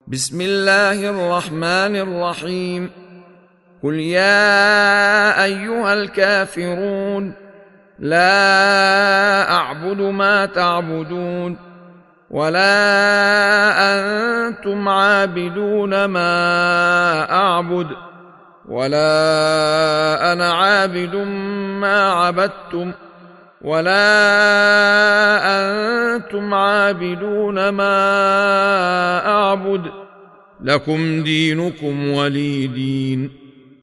بسم الله الرحمن الرحيم. قل يا أيها الكافرون لا أعبد ما تعبدون ولا أنتم عابدون ما أعبد ولا أنا عابد ما عبدتم ولا أنتم عابدون ما أعبد لكم دينكم ولي دين.